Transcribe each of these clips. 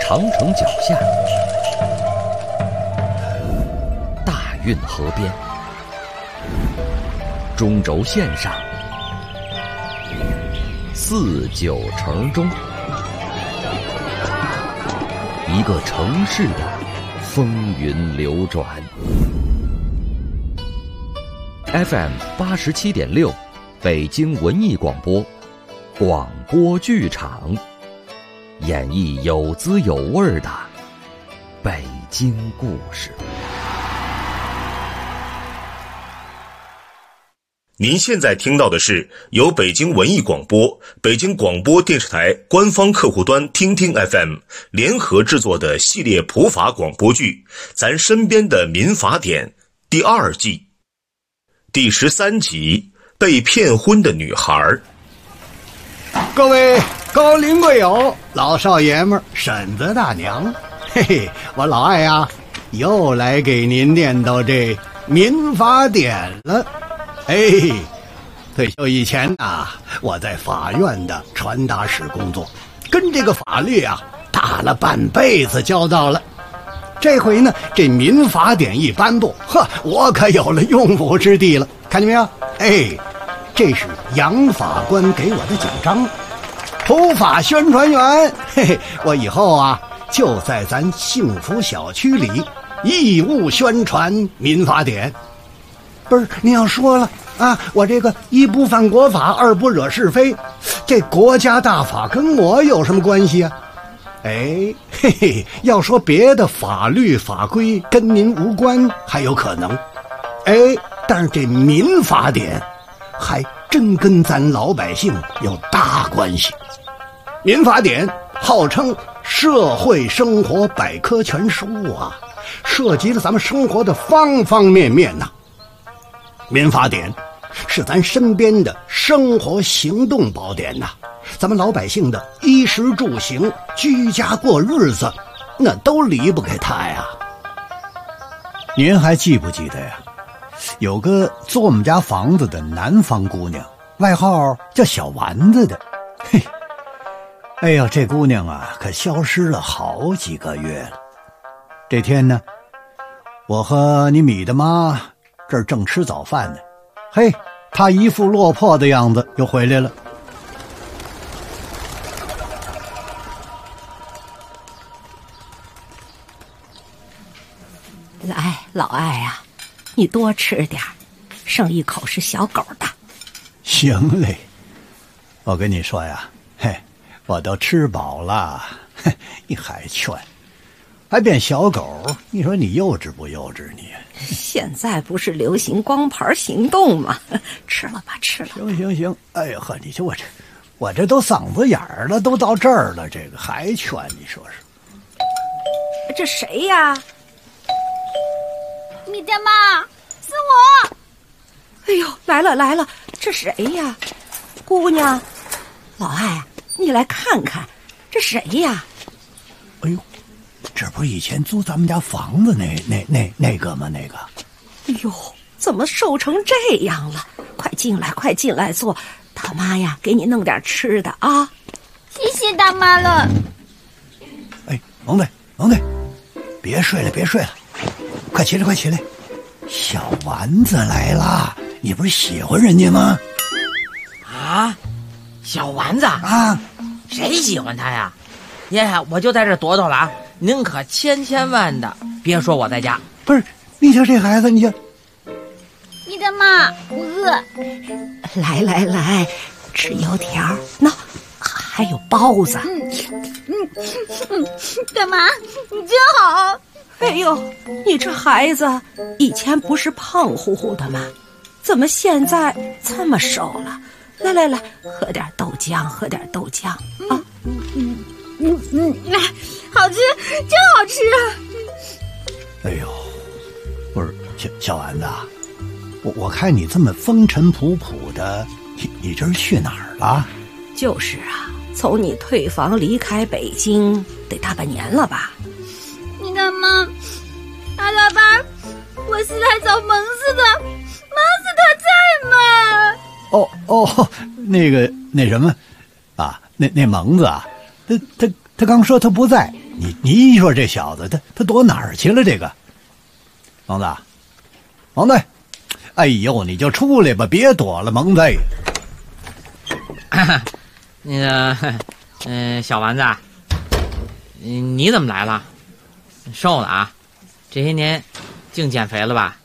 长城脚下，大运河边，中轴线上，四九城中，一个城市的风云流转。FM 87.6，北京文艺广播，广播剧场，演绎有滋有味的北京故事。 您现在听到的是由北京文艺广播、北京广播电视台官方客户端听听 FM 联合制作的系列普法广播剧《咱身边的民法典》第2季第13集被骗婚的女孩。 各位高龄贵友、老少爷们儿、婶子大娘，嘿嘿，我老艾呀，又来给您念叨这民法典了。退休以前啊，我在法院的传达室工作，跟这个法律啊打了半辈子交道了。这回呢，这民法典一颁布，我可有了用武之地了。看见没有？这是杨法官给我的奖章，普法宣传员。我以后啊，就在咱幸福小区里义务宣传民法典。不是，你要说了啊，我这个一不犯国法，二不惹是非，这国家大法跟我有什么关系啊？要说别的法律法规跟您无关还有可能，但是这民法典还真跟咱老百姓有大关系。民法典号称社会生活百科全书啊，涉及了咱们生活的方方面面呐。民法典是咱身边的生活行动宝典呐，咱们老百姓的衣食住行、居家过日子，那都离不开它呀。您还记不记得呀？有个租我们家房子的南方姑娘，外号叫小丸子的。这姑娘啊，可消失了好几个月了。这天呢，我和你米的妈这儿正吃早饭呢，她一副落魄的样子又回来了。 来，老艾啊，你多吃点，剩一口是小狗的。 行嘞，我跟你说呀，我都吃饱了，你还劝，还变小狗，你说你幼稚不幼稚你？ 现在不是流行光盘行动吗？吃了吧，吃了。 行，你说我这都嗓子眼儿了，都到这儿了，这个还劝，你说说。 这谁呀？ 米大妈，是我。 来了，这谁呀？姑娘，老艾，你来看看，这谁呀？ 这不是以前租咱们家房子那个吗？那个。 怎么瘦成这样了？快进来坐，大妈呀，给你弄点吃的啊。 谢谢大妈了。 蒙队，别睡了，快起来！小丸子来了，你不是喜欢人家吗？ 啊，小丸子啊， 谁喜欢他呀？爷爷，我就在这躲了啊！您可千万的别说我在家。 不是，你瞧这孩子，你瞧。 米大妈，我饿。 来，吃油条，那还有包子。 大妈，你真好。 你这孩子以前不是胖乎乎的吗？怎么现在这么瘦了？来，喝点豆浆啊！ 好吃，真好吃啊！ 不是小丸子，我看你这么风尘仆仆的，你这是去哪儿了？ 就是啊，从你退房离开北京得大半年了吧？ 你大妈，阿老爸，我是来找蒙子的，蒙子他在吗？ 那什么啊，那蒙子啊， 他刚说他不在，你说这小子他躲哪儿去了？这个蒙子，蒙子，哎呦，你就出来吧，别躲了，蒙子。 那个，小丸子，你怎么来了？瘦了啊？这些年净减肥了吧？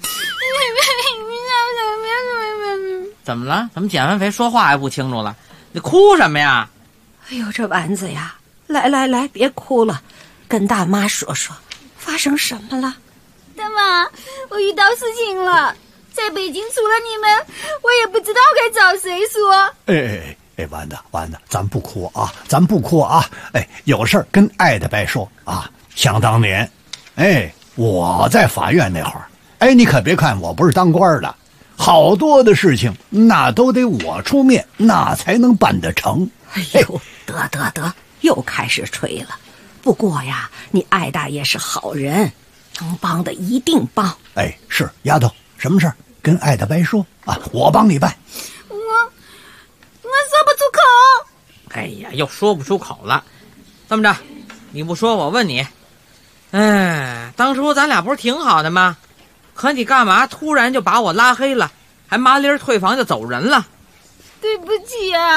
怎么了？怎么减完肥说话还不清楚了？你哭什么呀？ 哎呦，这丸子呀，来，别哭了，跟大妈说说，发生什么了？ 大妈，我遇到事情了，在北京除了你们，我也不知道该找谁说。 哎，丸子，咱不哭啊，哎，有事儿跟爱的白说啊。想当年，我在法院那会儿，你可别看我不是当官的，好多的事情那都得我出面，那才能办得成。 哎呦，得，又开始吹了。不过呀，你艾大爷是好人，能帮的一定帮。 是丫头，什么事儿跟艾大白说啊，我帮你办。 我说不出口。 哎呀，又说不出口了。这么着，你不说我问你，当初咱俩不是挺好的吗？可你干嘛突然就把我拉黑了，还麻利儿退房就走人了？ 对不起啊，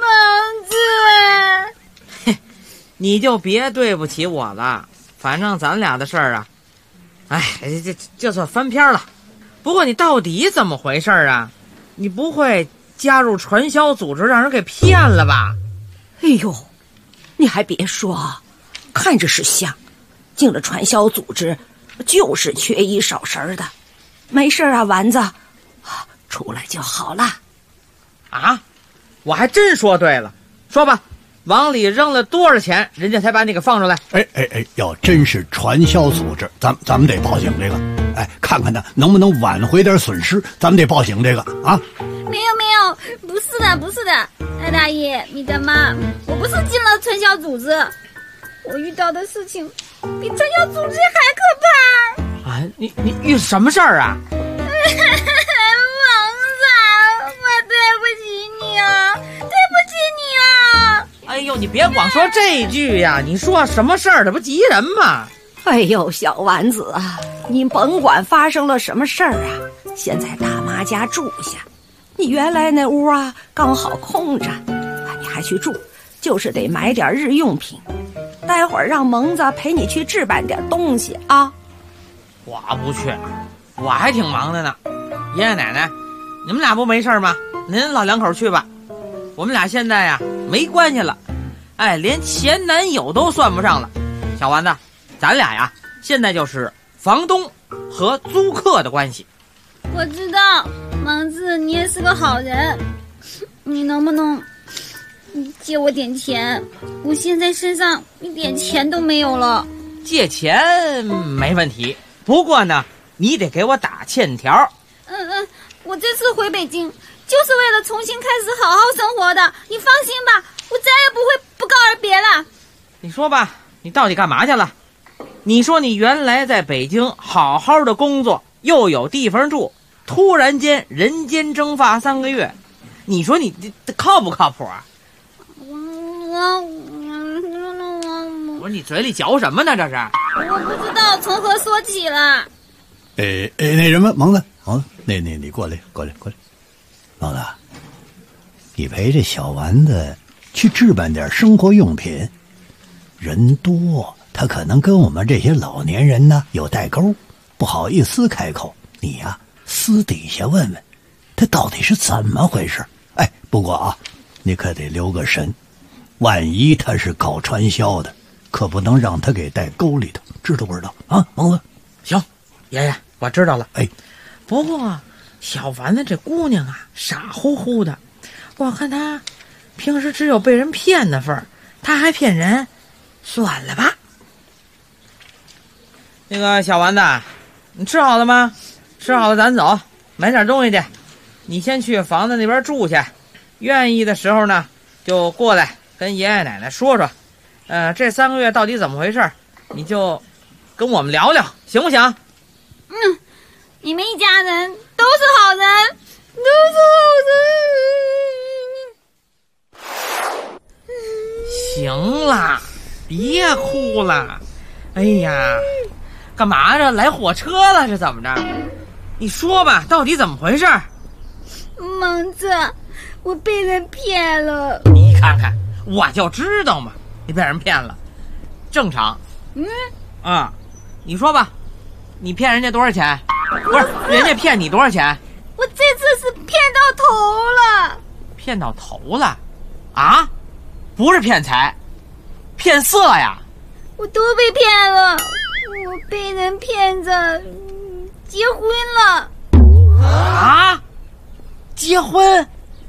蒙子。 你就别对不起我了，反正咱俩的事儿啊，这算翻篇了。不过你到底怎么回事啊？你不会加入传销组织让人给骗了吧？ 哎呦，你还别说，看着是像，进了传销组织就是缺衣少食的。没事啊，丸子，出来就好了。 啊，我还真说对了。说吧，往里扔了多少钱，人家才把你给放出来？ 要真是传销组织，咱们得报警这个。看看他能不能挽回点损失，咱们得报警这个啊。 没有，不是的，艾大爷，你的妈，我不是进了传销组织，我遇到的事情比传销组织还可怕。 啊，你遇什么事儿啊？ 王子，我对不起你啊！ 哎呦，你别光说这句呀，你说什么事儿，这不急人吗？ 哎呦，小丸子啊，你甭管发生了什么事儿啊，先在大妈家住下。你原来那屋啊刚好空着，你还去住，就是得买点日用品。待会儿让蒙子陪你去置办点东西啊。 我不去，我还挺忙的呢。爷爷奶奶，你们俩不没事吗？您老两口去吧。我们俩现在呀没关系了，连前男友都算不上了。小丸子，咱俩呀现在就是房东和租客的关系。 我知道，王子，你也是个好人，你能不能借我点钱？我现在身上一点钱都没有了。 借钱没问题，不过呢，你得给我打欠条。 我这次回北京就是为了重新开始好好生活的，你放心吧，我再也不会不告而别了。 你说吧，你到底干嘛去了？你说你原来在北京好好的工作，又有地方住，突然间人间蒸发3个月，你说你这靠不靠谱啊？我说你嘴里嚼什么呢？这是我不知道从何说起了。 那什么，蒙子，你过来，蒙子，你陪着小丸子去置办点生活用品。人多，他可能跟我们这些老年人呢有代沟，不好意思开口。你呀，私底下问问他到底是怎么回事。不过啊，你可得留个神，万一他是搞传销的，可不能让他给带沟里头，知道不知道啊？蒙子， 行，爷爷，我知道了。不过小丸子这姑娘啊，傻乎乎的，我看她平时只有被人骗的份儿，她还骗人，算了吧。那个小丸子，你吃好了吗？吃好了咱走，买点东西去。你先去房子那边住去，愿意的时候呢就过来跟爷爷奶奶说说，这3个月到底怎么回事，你就跟我们聊聊，行不行？ 你们一家人都是好人， 行啦， 别哭了。哎呀，干嘛着？来火车了是怎么着？你说吧，到底怎么回事？ 蒙子，我被人骗了。 你看看，我就知道嘛，你被人骗了，正常。你说吧，你骗人家多少钱？不是，人家骗你多少钱？ 我这次是骗到头了。 骗到头了？啊？不是骗财，骗色呀！ 我都被骗了，我被人骗着结婚了。 啊？结婚？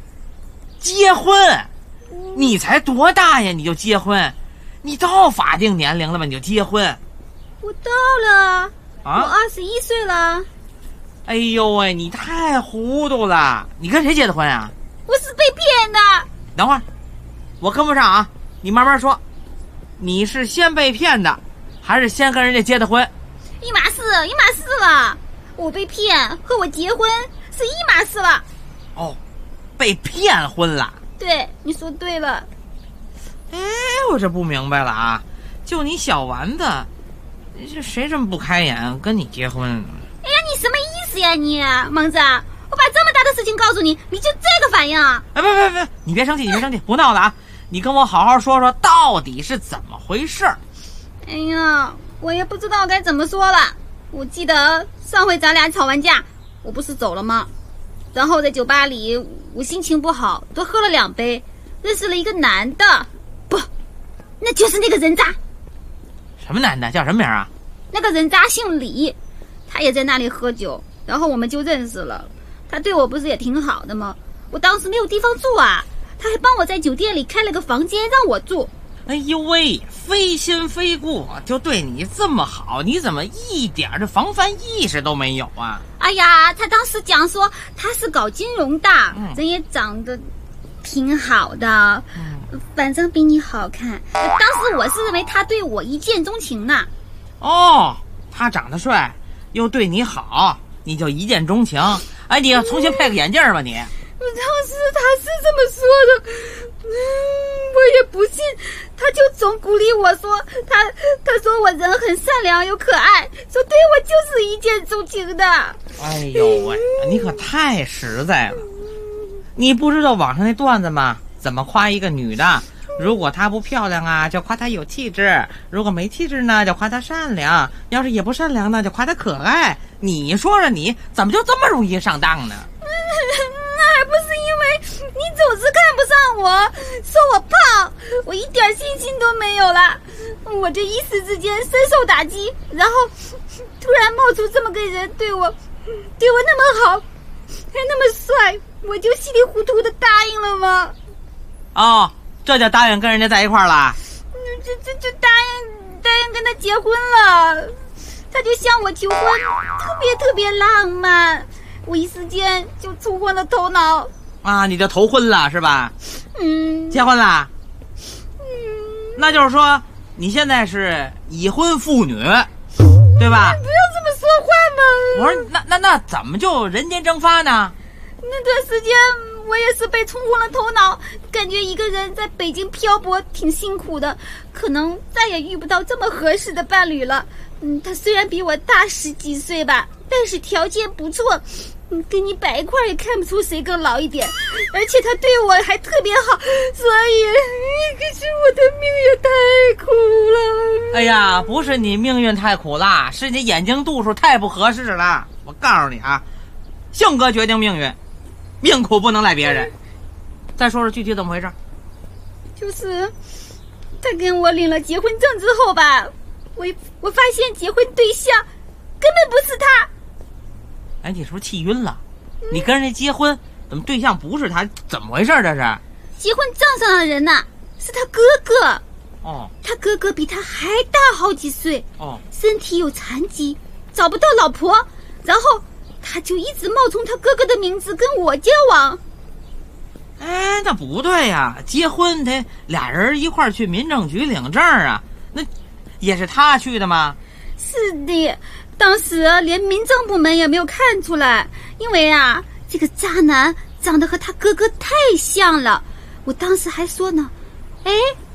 你才多大呀？你就结婚？你到法定年龄了吗？你就结婚？ 我到了，我21岁了。 哎呦喂，你太糊涂了！你跟谁结的婚啊？ 我是被骗的。 等会儿，我跟不上啊！你慢慢说，你是先被骗的，还是先跟人家结的婚？ 一码事了。我被骗和我结婚是一码事了。 哦，被骗婚了。 对，你说对了。 哎，我这不明白了啊！就你小丸子，这谁这么不开眼跟你结婚？ 哎呀，你什么意思呀你，蒙子？我把这么大的事情告诉你，你就这个反应？ 哎，别，你别生气，不闹了啊！你跟我好好说说，到底是怎么回事？ 哎呀，我也不知道该怎么说了。我记得上回咱俩吵完架，我不是走了吗？然后在酒吧里，我心情不好，多喝了2杯，认识了一个男的，不，那就是那个人渣。 什么男的？叫什么名啊？ 那个人渣姓李，他也在那里喝酒，然后我们就认识了。他对我不是也挺好的吗？我当时没有地方住啊，他还帮我在酒店里开了个房间让我住。 哎呦喂，非亲非故就对你这么好，你怎么一点的防范意识都没有啊？ 哎呀，他当时讲说他是搞金融的，人也长得挺好的，反正比你好看。当时我是认为他对我一见钟情呢。 哦，他长得帅又对你好，你就一见钟情。哎，你要重新配个眼镜吧你。 当时他是这么说的，我也不信，他就总鼓励我说他说我人很善良又可爱，说对我就是一见钟情的。 哎呦喂，你可太实在了。你不知道网上那段子吗？怎么夸一个女的？如果她不漂亮啊，就夸她有气质；如果没气质呢，就夸她善良；要是也不善良呢，就夸她可爱。你说说你怎么就这么容易上当呢？ 那还不是因为你总是看不上我，说我胖，我一点信心都没有了。我这一时之间深受打击，然后突然冒出这么个人对我那么好，还那么帅，我就稀里糊涂的答应了吗？ 哦，这就答应跟人家在一块儿了？ 就答应跟他结婚了。他就向我求婚，特别浪漫，我一时间就冲昏了头脑。 啊，你就头昏了是吧？结婚了？那就是说你现在是已婚妇女，对吧？ 不要这么说话嘛。 我说那怎么就人间蒸发呢？ 那段时间我也是被冲昏了头脑，感觉一个人在北京漂泊挺辛苦的，可能再也遇不到这么合适的伴侣了。他虽然比我大10几岁吧，但是条件不错，跟你摆一块也看不出谁更老一点，而且他对我还特别好，所以可是我的命也太苦了。 哎呀，不是你命运太苦了，是你眼睛度数太不合适了。我告诉你啊，性格决定命运，命苦不能赖别人。再说说具体怎么回事？ 就是他跟我领了结婚证之后吧，我发现结婚对象根本不是他。 哎，你是不是气晕了？你跟人家结婚，怎么对象不是他？怎么回事？这是结婚证上的人呐，是他哥哥。 哦， 他哥哥比他还大好几岁。 哦， 身体有残疾，找不到老婆，然后他就一直冒充他哥哥的名字跟我交往。 哎，那不对呀，结婚得俩人一块儿去民政局领证啊，那也是他去的吗？ 是的，当时连民政部门也没有看出来，因为啊，这个渣男长得和他哥哥太像了。我当时还说呢，哎，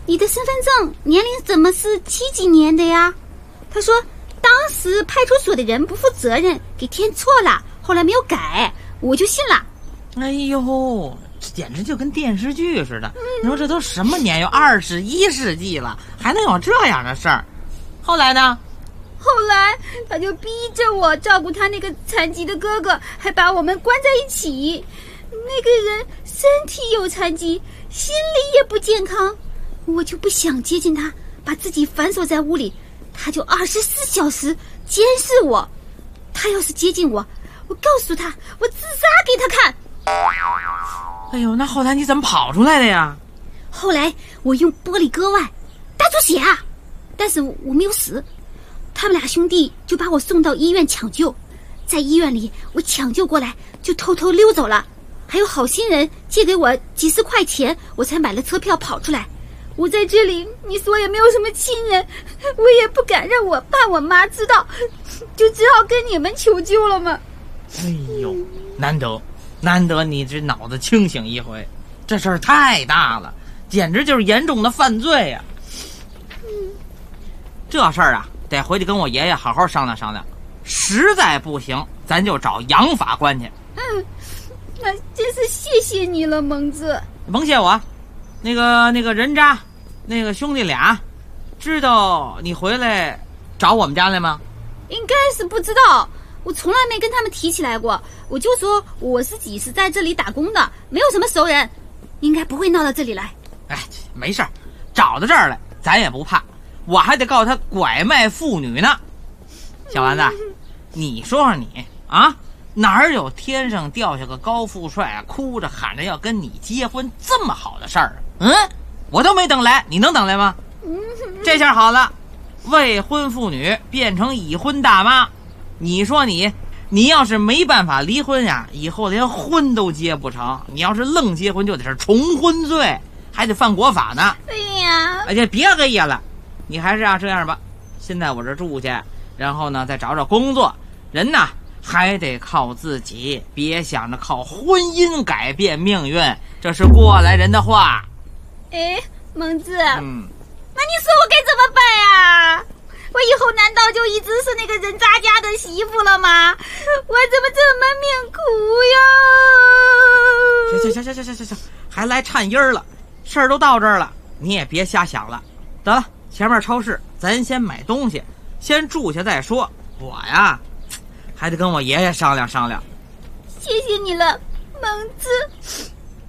你的身份证年龄怎么是70几年的呀？他说当时派出所的人不负责任给填错了，后来没有改，我就信了。 哎呦，这简直就跟电视剧似的。你说这都什么年？有21世纪了，还能有这样的事儿？后来呢？ 后来他就逼着我照顾他那个残疾的哥哥，还把我们关在一起。那个人身体有残疾，心理也不健康，我就不想接近他，把自己反锁在屋里，他就24小时监视我。他要是接近我，我告诉他，我自杀给他看。 哎呦，那后来你怎么跑出来的呀？ 后来我用玻璃割腕，大出血啊，但是我没有死。他们俩兄弟就把我送到医院抢救，在医院里我抢救过来就偷偷溜走了，还有好心人借给我几十块钱，我才买了车票跑出来。我在这里你说也没有什么亲人，我也不敢让我爸我妈知道，就只好跟你们求救了嘛。 哎呦，难得你这脑子清醒一回，这事儿太大了，简直就是严重的犯罪呀。这事儿啊得回去跟我爷爷好好商量商量，实在不行咱就找杨法官去。 那真是谢谢你了，蒙子。 甭谢我，那个人渣，那个兄弟俩知道你回来找我们家来吗？ 应该是不知道，我从来没跟他们提起来过，我就说我自己是在这里打工的，没有什么熟人，应该不会闹到这里来。 哎，没事儿，找到这儿来咱也不怕，我还得告他拐卖妇女呢。小丸子，你说说你啊，哪儿有天上掉下个高富帅啊，哭着喊着要跟你结婚这么好的事儿啊？我都没等来，你能等来吗？这下好了，未婚妇女变成已婚大妈，你说你要是没办法离婚呀，以后连婚都结不成。你要是愣结婚，就得是重婚罪，还得犯国法呢。 哎呀， 而且别哎呀了，你还是这样吧，先在我这住去，然后呢再找找工作。人呐还得靠自己，别想着靠婚姻改变命运，这是过来人的话。 哎，蒙子，那你说我该怎么办呀？我以后难道就一直是那个人渣家的媳妇了吗？我怎么这么命苦呀？ 行，还来颤音儿了，事儿都到这儿了，你也别瞎想了。得了，前面超市咱先买东西，先住下再说。我呀还得跟我爷爷商量商量。 谢谢你了，蒙子。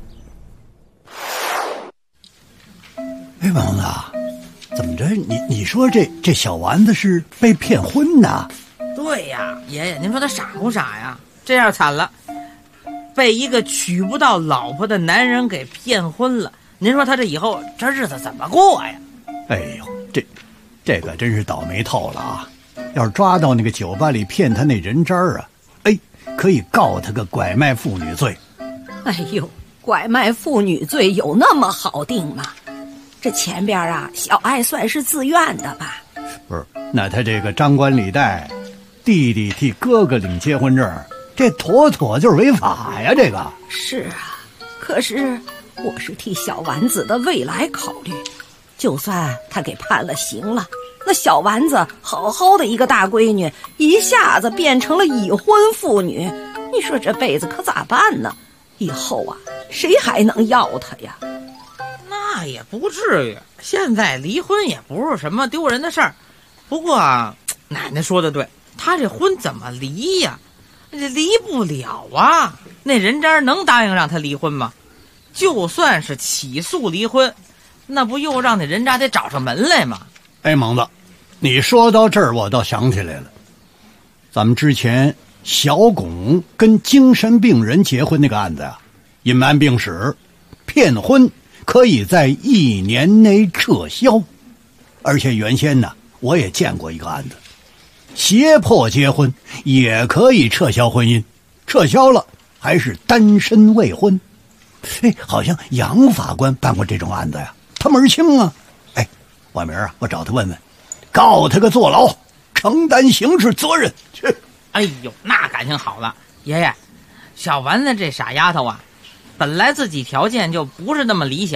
哎，蒙子，怎么着？你说这小丸子是被骗婚的？ 对呀，爷爷，您说他傻不傻呀？这样惨了，被一个娶不到老婆的男人给骗婚了。您说他这以后这日子怎么过呀？ 哎呦，这个真是倒霉透了啊！要是抓到那个酒吧里骗他那人渣啊，哎，可以告他个拐卖妇女罪。 哎呦，拐卖妇女罪有那么好定吗？这前边啊，小爱算是自愿的吧？ 不是，那他这个张冠李戴，弟弟替哥哥领结婚证，这妥妥就是违法呀！这个是啊，可是我是替小丸子的未来考虑，就算他给判了刑了，那小丸子好好的一个大闺女，一下子变成了已婚妇女，你说这辈子可咋办呢？以后啊，谁还能要她呀？ 那也不至于，现在离婚也不是什么丢人的事儿。不过奶奶说的对，他这婚怎么离呀？这离不了啊！那人渣能答应让他离婚吗？就算是起诉离婚，那不又让那人渣得找上门来吗？ 哎，蒙子，你说到这儿，我倒想起来了，咱们之前小巩跟精神病人结婚那个案子啊，隐瞒病史，骗婚可以在1年内撤销。而且原先呢，我也见过一个案子，胁迫结婚也可以撤销婚姻，撤销了还是单身未婚。哎，好像杨法官办过这种案子呀，他门儿清啊。哎，晚明啊，我找他问问，告他个坐牢，承担刑事责任去。 哎呦，那感情好了，爷爷，小丸子这傻丫头啊，本来自己条件就不是那么理想，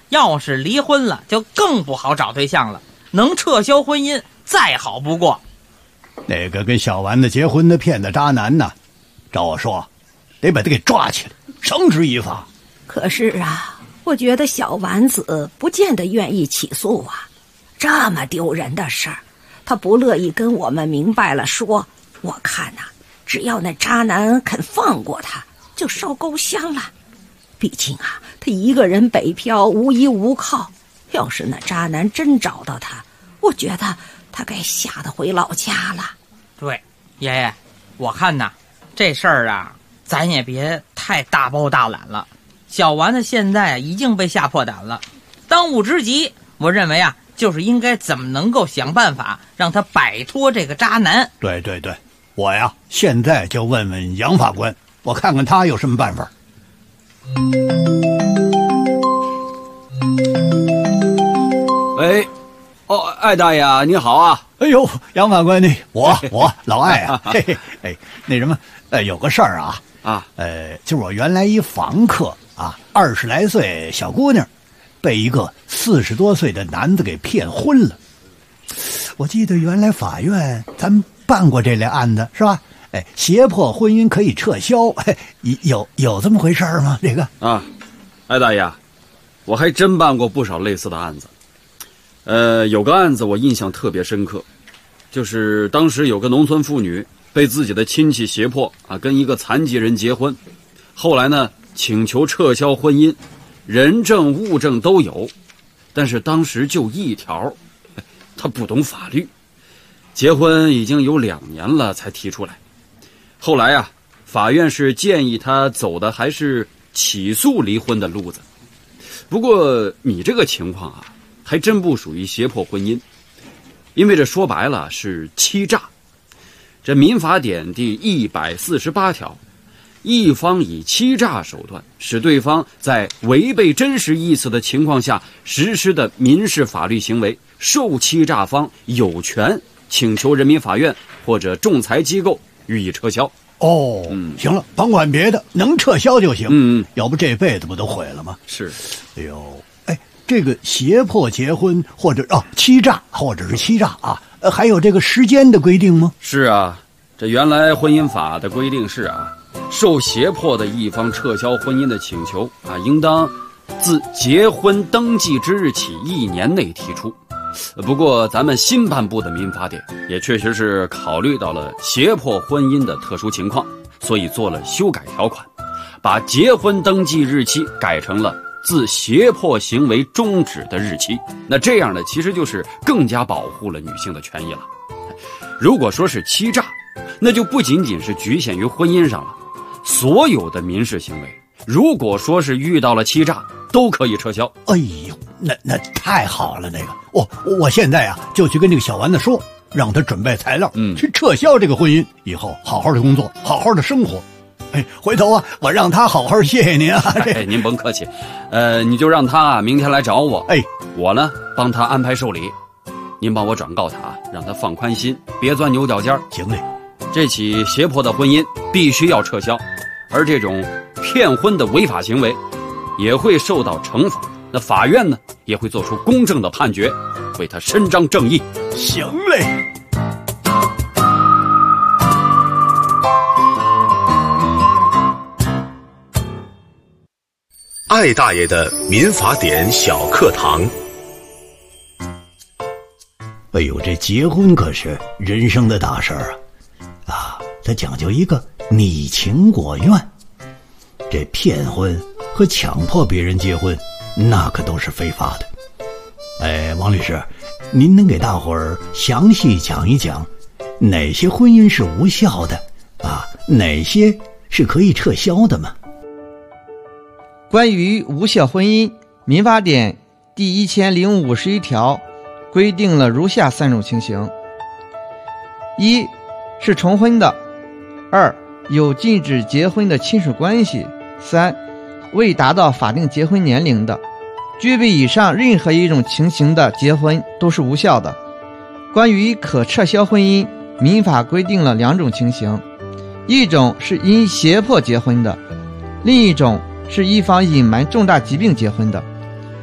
要是离婚了，就更不好找对象了。能撤销婚姻，再好不过。 那个跟小丸子结婚的骗子渣男呢，照我说，得把他给抓起来，绳之以法。 可是啊，我觉得小丸子不见得愿意起诉啊，这么丢人的事儿，他不乐意跟我们明白了说。我看呐，只要那渣男肯放过他，就收够香了。毕竟啊，他一个人北漂，无依无靠。要是那渣男真找到他，我觉得他该吓得回老家了。 对，爷爷，我看呐，这事儿啊，咱也别太大包大揽了。小丸子现在已经被吓破胆了，当务之急，我认为啊，就是应该怎么能够想办法让他摆脱这个渣男。 对对对，我呀现在就问问杨法官，我看看他有什么办法。 喂，哦，艾大爷你好啊！ 哎呦，杨法官，我老艾啊，嘿嘿，哎，那什么，有个事儿啊，就是我原来一房客啊，20来岁小姑娘，被一个40多岁的男子给骗婚了。我记得原来法院咱们办过这类案子是吧？哎，胁迫婚姻可以撤销，有这么回事吗？这个啊，艾大爷，我还真办过不少类似的案子。有个案子我印象特别深刻，就是当时有个农村妇女被自己的亲戚胁迫啊，跟一个残疾人结婚，后来呢请求撤销婚姻，人证物证都有，但是当时就一条，他不懂法律，结婚已经有2年了才提出来。后来啊，法院是建议他走的还是起诉离婚的路子。不过你这个情况啊，还真不属于胁迫婚姻，因为这说白了是欺诈。这民法典第148条，一方以欺诈手段使对方在违背真实意思的情况下实施的民事法律行为，受欺诈方有权请求人民法院或者仲裁机构予以撤销。 哦，行了，甭管别的，能撤销就行。要不这辈子不都毁了吗？ 是。 哎呦，哎，这个胁迫结婚或者欺诈或者是欺诈啊，还有这个时间的规定吗？ 是啊，这原来婚姻法的规定是啊，受胁迫的一方撤销婚姻的请求啊，应当自结婚登记之日起1年内提出。不过咱们新颁布的民法典也确实是考虑到了胁迫婚姻的特殊情况，所以做了修改条款，把结婚登记日期改成了自胁迫行为终止的日期。那这样呢，其实就是更加保护了女性的权益了。如果说是欺诈，那就不仅仅是局限于婚姻上了，所有的民事行为，如果说是遇到了欺诈，都可以撤销。 哎呦，那太好了，那个我现在啊就去跟这个小丸子说，让他准备材料，去撤销这个婚姻，以后好好的工作，好好的生活。哎，回头啊，我让他好好谢谢您啊。 哎，您甭客气，你就让他啊明天来找我，我呢帮他安排受理，您帮我转告他，让他放宽心，别钻牛角尖。 行嘞， 这起胁迫的婚姻必须要撤销，而这种骗婚的违法行为也会受到惩罚。那法院呢也会做出公正的判决，为他伸张正义。 行嘞。 艾大爷的民法典小课堂。 哎呦，这结婚可是人生的大事儿啊！它讲究一个你情我愿，这骗婚和强迫别人结婚，那可都是非法的。哎，王律师，您能给大伙儿详细讲一讲，哪些婚姻是无效的啊？哪些是可以撤销的吗？ 关于无效婚姻，民法典第1051条规定了如下3种情形：一是重婚的；2有禁止结婚的亲属关系；3未达到法定结婚年龄的。具备以上任何一种情形的结婚都是无效的。关于可撤销婚姻，民法规定了2种情形：一种是因胁迫结婚的，另一种是一方隐瞒重大疾病结婚的。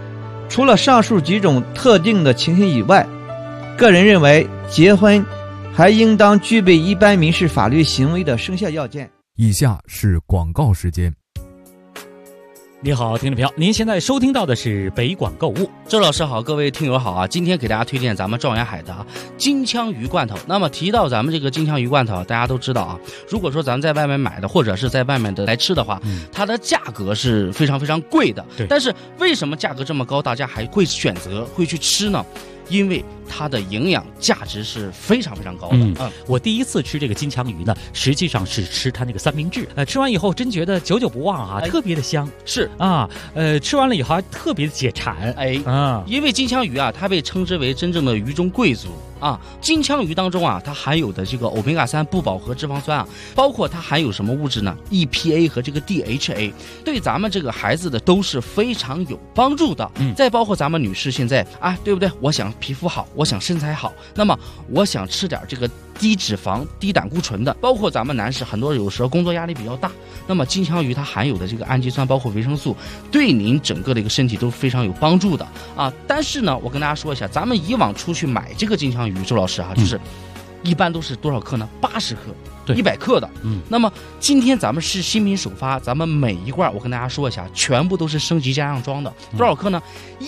除了上述几种特定的情形以外，个人认为结婚还应当具备一般民事法律行为的生效要件。 以下是广告时间。 你好，听众朋友，您现在收听到的是北广购物。 周老师好，各位听友好啊！今天给大家推荐咱们状元海的金枪鱼罐头。那么提到咱们这个金枪鱼罐头，大家都知道啊，如果说咱们在外面买的，或者是在外面的来吃的话，它的价格是非常非常贵的。 对。 但是为什么价格这么高，大家还会选择会去吃呢？因为它的营养价值是非常非常高的。 我第一次吃这个金枪鱼呢，实际上是吃它那个三明治。吃完以后真觉得久久不忘啊，特别的香。 是啊，吃完了以后还特别的解馋。 因为金枪鱼啊，它被称之为真正的鱼中贵族啊。金枪鱼当中啊，它含有的这个欧米伽3不饱和脂肪酸啊，包括它含有什么物质呢 ？EPA 和这个 DHA， 对咱们这个孩子的都是非常有帮助的。再包括咱们女士现在啊，对不对？我想皮肤好，我想身材好，那么我想吃点这个低脂肪、低胆固醇的。包括咱们男士，很多有时候工作压力比较大，那么金枪鱼它含有的这个氨基酸，包括维生素，对您整个的一个身体都非常有帮助的啊。但是呢，我跟大家说一下，咱们以往出去买这个金枪鱼，周老师啊，就是一般都是多少克呢？80克。100克的，那么今天咱们是新品首发，咱们每一罐我跟大家说一下，全部都是升级加上装的，多少克呢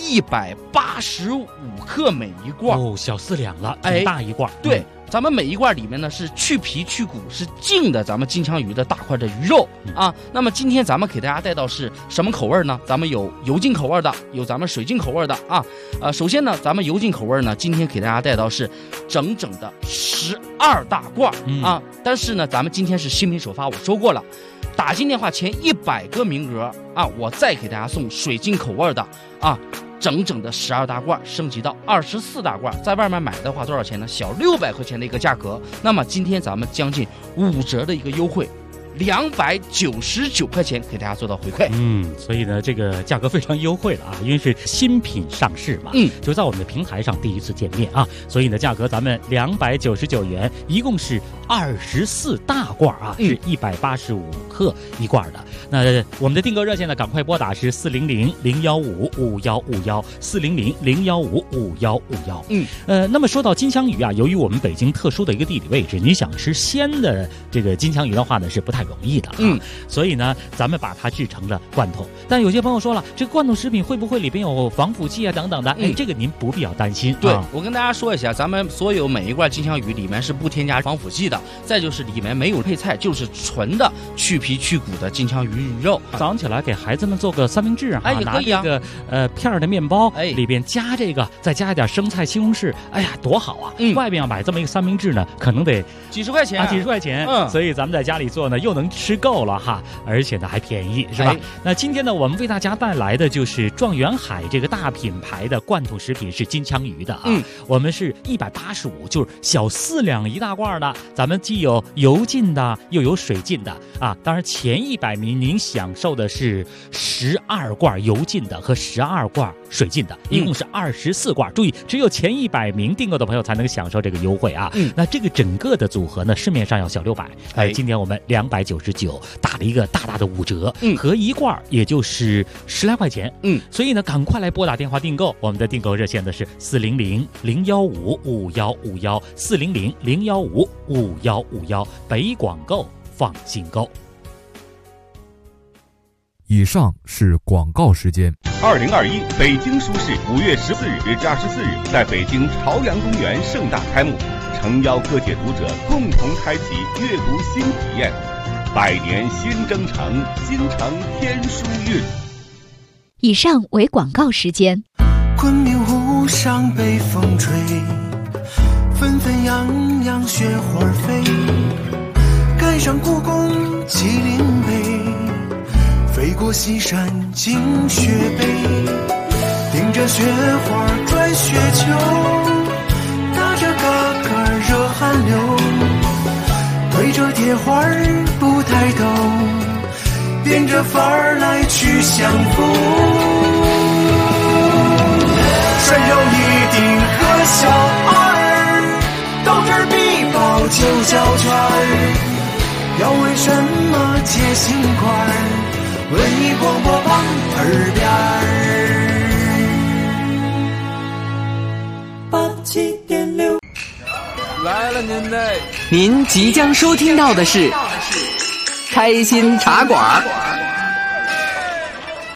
？185克每一罐， 小4两了，挺大一罐。 对，咱们每一罐里面呢是去皮去骨，是净的咱们金枪鱼的大块的鱼肉啊。那么今天咱们给大家带到是什么口味呢？咱们有油浸口味的，有咱们水浸口味的啊。首先呢，咱们油浸口味呢，今天给大家带到是整整的12大罐啊。但是呢，咱们今天是新品首发，我说过了，打进电话前100个名额啊，我再给大家送水晶口味的啊，整整的12大罐，升级到24大罐，在外面买的话多少钱呢？小600块钱的一个价格。那么今天咱们将近5折的一个优惠。299块钱给大家做到回馈， 所以呢，这个价格非常优惠了啊，因为是新品上市嘛，就在我们的平台上第一次见面啊，所以呢，价格咱们299元，一共是24大罐啊，是185克一罐的。那我们的订购热线呢，赶快拨打是400-015-5151，400-015-5151。那么说到金枪鱼啊，由于我们北京特殊的一个地理位置，你想吃鲜的这个金枪鱼的话呢，是不太容易的所以呢，咱们把它制成了罐头。但有些朋友说了，这个罐头食品会不会里边有防腐剂啊等等的？这个您不必要担心。 对，我跟大家说一下，咱们所有每一罐金枪鱼里面是不添加防腐剂的，再就是里面没有配菜，就是纯的去皮去骨的金枪鱼肉。 早上起来给孩子们做个三明治啊， 也可以啊， 拿这个片的面包，里边加这个，再加一点生菜、西红柿，哎呀，多好啊！外边要买这么一个三明治呢，可能得几十块钱啊， 几十块钱。所以咱们在家里做呢，又能吃够了哈，而且呢还便宜，是吧？那今天呢，我们为大家带来的就是状元海这个大品牌的罐头食品是金枪鱼的啊。我们是185，就是小4两一大罐的。咱们既有油浸的，又有水浸的啊。当然前100名您享受的是12罐油浸的和12罐水浸的，一共是24罐。注意，只有前100名订购的朋友才能享受这个优惠啊。那这个整个的组合呢，市面上要小600，今天我们299，打了一个大大的5折，合一罐也就是10来块钱。所以呢，赶快来拨打电话订购，我们的订购热线呢是400-015-5151，400-015-5151，北广购放心购。 以上是广告时间。 2021北京书市5月14日至24日在北京朝阳公园盛大开幕，诚邀各界读者共同开启阅读新体验。百年新征程，京城天书韵。 以上为广告时间。 昆明湖上北风吹，纷纷扬扬雪花飞，赶上故宫麒麟碑，飞过西山惊雪北，顶着雪花转雪球，打着嘎嘎热汗流，对着铁花不抬头，变着法儿来去相逢。山有一顶和小二，到这儿必报9角圈儿，要为什么接心块儿？文艺广播榜耳边儿。 来了您嘞！ 您即将收听到的是开心茶馆。